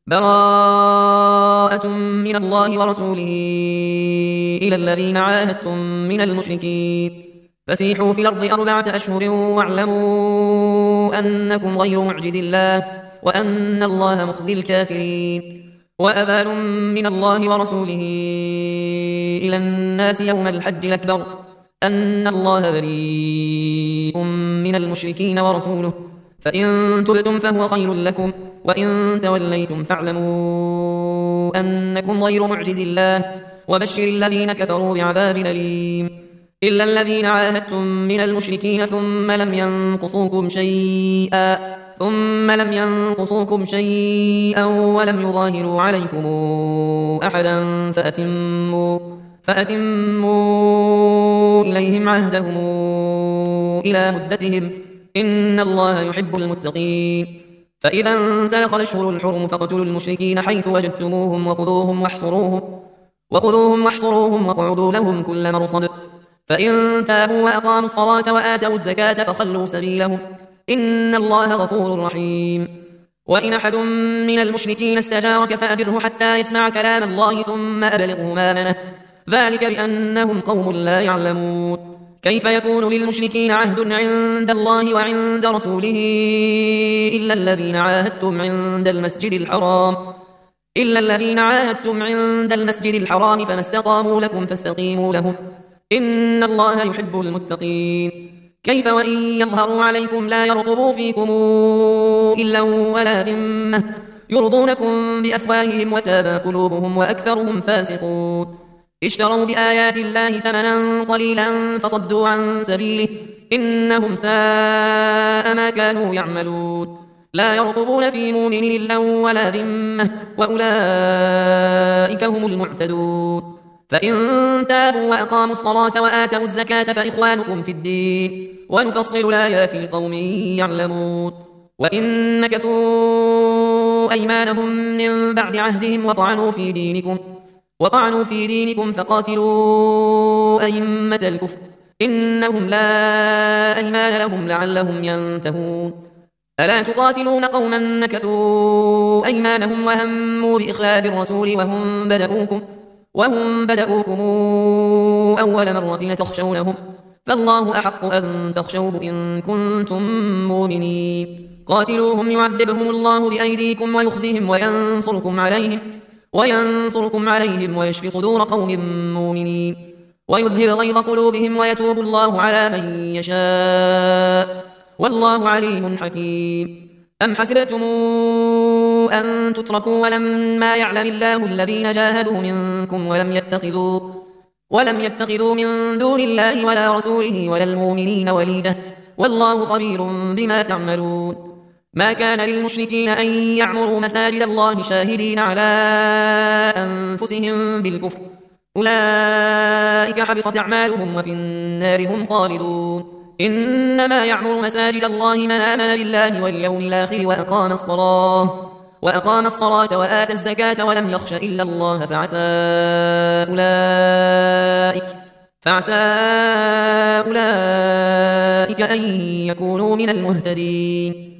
براءة من الله ورسوله إلى الذين عاهدتم من المشركين فسيحوا في الأرض 4 أشهر واعلموا أنكم غير معجز الله وأن الله مخزي الكافرين وأذان من الله ورسوله إلى الناس يوم الحج الأكبر أن الله بريء من المشركين ورسوله فإن تبتم فهو خير لكم وإن توليتم فاعلموا أنكم غير معجز الله وبشر الذين كفروا بعذاب أليم إلا الذين عاهدتم من المشركين ثم لم ينقصوكم شيئا ولم يظاهروا عليكم أحدا فأتموا إليهم عهدهم إلى مدتهم إن الله يحب المتقين فإذا انسلخ الأشهر الحرم فاقتلوا المشركين حيث وجدتموهم وخذوهم واحصروهم واقعدوا لهم كل مرصد فإن تابوا وأقاموا الصلاة وآتوا الزكاة فخلوا سبيلهم إن الله غفور رحيم وإن أحد من المشركين استجارك فأجره حتى يسمع كلام الله ثم أبلغه مامنه ذلك بأنهم قوم لا يعلمون كيف يكون للمشركين عهد عند الله وعند رسوله إلا الذين عاهدتم عند المسجد الحرام فما استقاموا لكم فاستقيموا لهم إن الله يحب المتقين كيف وإن يظهروا عليكم لا يرقبوا فيكم إلا ولا ذمة يرضونكم بأفواههم وتابى قلوبهم وأكثرهم فاسقون اشتروا بآيات الله ثمنا قليلا فصدوا عن سبيله إنهم ساء ما كانوا يعملون لا يرقبون في مؤمن إلا ولا ذمة وأولئك هم المعتدون فإن تابوا وأقاموا الصلاة وآتوا الزكاة فإخوانكم في الدين ونفصل الآيات لقوم يعلمون وإن نكثوا أيمانهم من بعد عهدهم وطعنوا في دينكم فقاتلوا أئمة الكفر إنهم لا أيمان لهم لعلهم ينتهون ألا تقاتلون قوما نكثوا أيمانهم وهموا بإخلاب الرسول وهم بدؤوكم أول مرة تخشونهم فالله أحق أن تخشوه إن كنتم مؤمنين قاتلوهم يعذبهم الله بأيديكم ويخزهم وينصركم عليهم ويشفي صدور قوم مؤمنين ويذهب غيظ قلوبهم ويتوب الله على من يشاء والله عليم حكيم أم حسبتم أن تتركوا ولما يعلم الله الذين جاهدوا منكم ولم يتخذوا من دون الله ولا رسوله ولا المؤمنين وليدا والله خبير بما تعملون ما كان للمشركين أن يعمروا مساجد الله شاهدين على أنفسهم بالكفر أولئك حبطت أعمالهم وفي النار هم خالدون إنما يعمر مساجد الله من آمن بالله واليوم الآخر وأقام الصلاة وآتى الزكاة ولم يخش إلا الله فعسى أولئك أن يكونوا من المهتدين